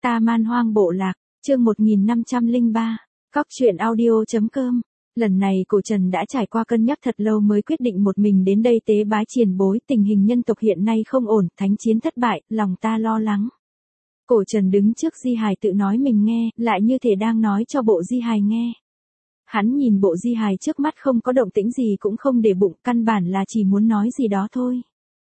Ta Man Hoang Bộ Lạc, chương 1503, Cóc truyện audio.com. Lần này cổ Trần đã trải qua cân nhắc thật lâu mới quyết định một mình đến đây tế bái triền bối. Tình hình nhân tộc hiện nay không ổn, thánh chiến thất bại, lòng ta lo lắng. Cổ Trần đứng trước di hài tự nói mình nghe, lại như thể đang nói cho bộ di hài nghe. Hắn nhìn bộ di hài trước mắt không có động tĩnh gì cũng không để bụng, căn bản là chỉ muốn nói gì đó thôi.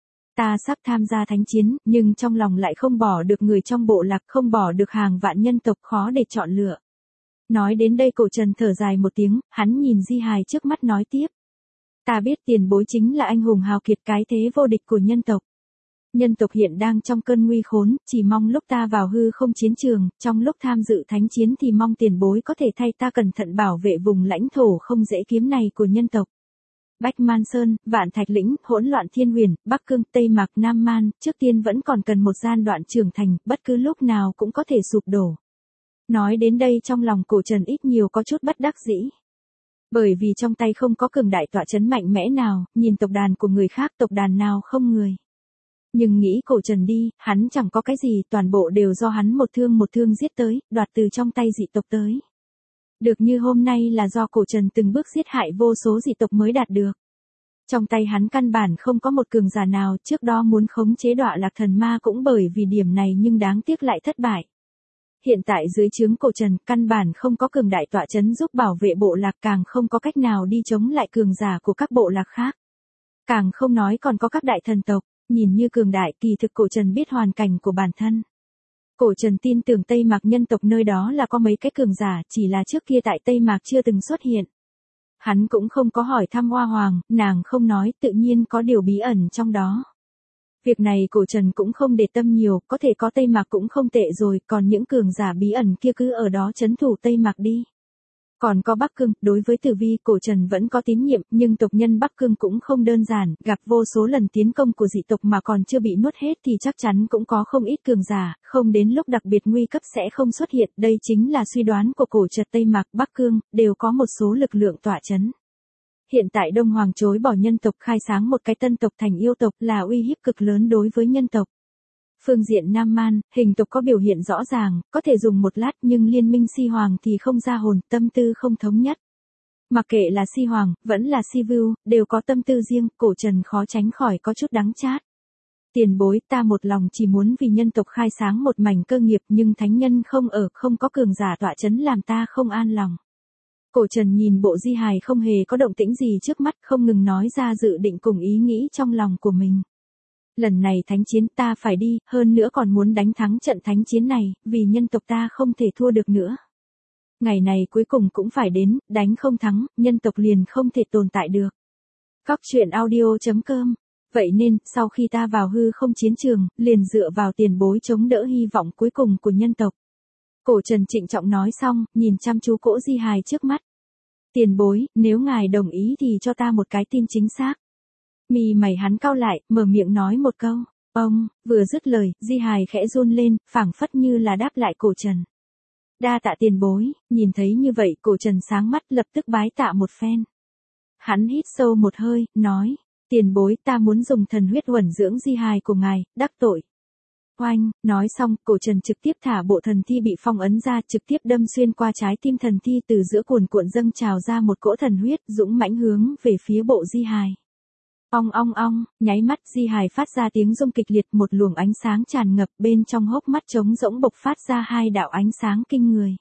Ta sắp tham gia thánh chiến, nhưng trong lòng lại không bỏ được người trong bộ lạc, không bỏ được hàng vạn nhân tộc, khó để chọn lựa. Nói đến đây cổ Trần thở dài một tiếng, hắn nhìn di hài trước mắt nói tiếp. Ta biết tiền bối chính là anh hùng hào kiệt, cái thế vô địch của nhân tộc. Nhân tộc hiện đang trong cơn nguy khốn, chỉ mong lúc ta vào hư không chiến trường, trong lúc tham dự thánh chiến thì mong tiền bối có thể thay ta cẩn thận bảo vệ vùng lãnh thổ không dễ kiếm này của nhân tộc. Bách Man Sơn, Vạn Thạch Lĩnh, hỗn loạn Thiên Huyền, Bắc Cương, Tây Mạc, Nam Man, trước tiên vẫn còn cần một giai đoạn trưởng thành, bất cứ lúc nào cũng có thể sụp đổ. Nói đến đây trong lòng cổ Trần ít nhiều có chút bất đắc dĩ. Bởi vì trong tay không có cường đại tọa trấn mạnh mẽ nào, nhìn tộc đàn của người khác tộc đàn nào không người. Nhưng nghĩ cổ Trần đi, hắn chẳng có cái gì, toàn bộ đều do hắn một thương giết tới, đoạt từ trong tay dị tộc tới. Được như hôm nay là do cổ Trần từng bước giết hại vô số dị tộc mới đạt được. Trong tay hắn căn bản không có một cường giả nào, trước đó muốn khống chế Đọa Lạc Thần Ma cũng bởi vì điểm này nhưng đáng tiếc lại thất bại. Hiện tại dưới trướng cổ Trần, căn bản không có cường đại tọa trấn giúp bảo vệ bộ lạc, càng không có cách nào đi chống lại cường giả của các bộ lạc khác. Càng không nói còn có các đại thần tộc, nhìn như cường đại, kỳ thực cổ Trần biết hoàn cảnh của bản thân. Cổ Trần tin tưởng Tây Mạc nhân tộc nơi đó là có mấy cái cường giả, chỉ là trước kia tại Tây Mạc chưa từng xuất hiện. Hắn cũng không có hỏi thăm Hoa Hoàng, nàng không nói, tự nhiên có điều bí ẩn trong đó. Việc này cổ Trần cũng không để tâm nhiều, có thể có Tây Mạc cũng không tệ rồi, còn những cường giả bí ẩn kia cứ ở đó trấn thủ Tây Mạc đi. Còn có Bắc Cương, đối với Tử Vi cổ Trần vẫn có tín nhiệm, nhưng tộc nhân Bắc Cương cũng không đơn giản, gặp vô số lần tiến công của dị tộc mà còn chưa bị nuốt hết thì chắc chắn cũng có không ít cường giả, không đến lúc đặc biệt nguy cấp sẽ không xuất hiện, đây chính là suy đoán của cổ Trần. Tây Mạc, Bắc Cương, đều có một số lực lượng tọa trấn. Hiện tại Đông Hoàng chối bỏ nhân tộc khai sáng một cái tân tộc thành yêu tộc là uy hiếp cực lớn đối với nhân tộc. Phương diện Nam Man, hình tộc có biểu hiện rõ ràng, có thể dùng một lát nhưng liên minh Si Hoàng thì không ra hồn, tâm tư không thống nhất. Mặc kệ là Si Hoàng, vẫn là Si Vưu, đều có tâm tư riêng, cổ Trần khó tránh khỏi có chút đắng chát. Tiền bối, ta một lòng chỉ muốn vì nhân tộc khai sáng một mảnh cơ nghiệp nhưng thánh nhân không ở, không có cường giả tọa trấn làm ta không an lòng. Cổ Trần nhìn bộ di hài không hề có động tĩnh gì trước mắt, không ngừng nói ra dự định cùng ý nghĩ trong lòng của mình. Lần này thánh chiến ta phải đi, hơn nữa còn muốn đánh thắng trận thánh chiến này, vì nhân tộc ta không thể thua được nữa. Ngày này cuối cùng cũng phải đến, đánh không thắng, nhân tộc liền không thể tồn tại được. Cóc truyện audio.com. Vậy nên, sau khi ta vào hư không chiến trường, liền dựa vào tiền bối chống đỡ hy vọng cuối cùng của nhân tộc. Cổ Trần trịnh trọng nói xong, nhìn chăm chú cỗ di hài trước mắt. Tiền bối, nếu ngài đồng ý thì cho ta một cái tin chính xác. Mi mày hắn cau lại, mở miệng nói một câu. Ông, vừa dứt lời, di hài khẽ run lên, phảng phất như là đáp lại cổ Trần. Đa tạ tiền bối, nhìn thấy như vậy cổ Trần sáng mắt lập tức bái tạ một phen. Hắn hít sâu một hơi, nói, tiền bối ta muốn dùng thần huyết uẩn dưỡng di hài của ngài, đắc tội. Oanh, nói xong, cổ Trần trực tiếp thả bộ thần thi bị phong ấn ra, trực tiếp đâm xuyên qua trái tim thần thi, từ giữa cuồn cuộn dâng trào ra một cỗ thần huyết, dũng mãnh hướng về phía bộ di hài. Ong ong ong, nháy mắt di hài phát ra tiếng rung kịch liệt, một luồng ánh sáng tràn ngập, bên trong hốc mắt trống rỗng bộc phát ra hai đạo ánh sáng kinh người.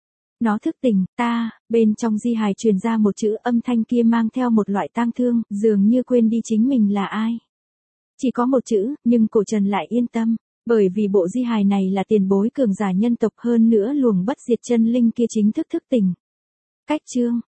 Nó thức tỉnh, ta, bên trong di hài truyền ra một chữ, âm thanh kia mang theo một loại tang thương, dường như quên đi chính mình là ai. Chỉ có một chữ, nhưng cổ Trần lại yên tâm, bởi vì bộ di hài này là tiền bối cường giả nhân tộc, hơn nữa luồng bất diệt chân linh kia chính thức thức tỉnh. Cách chương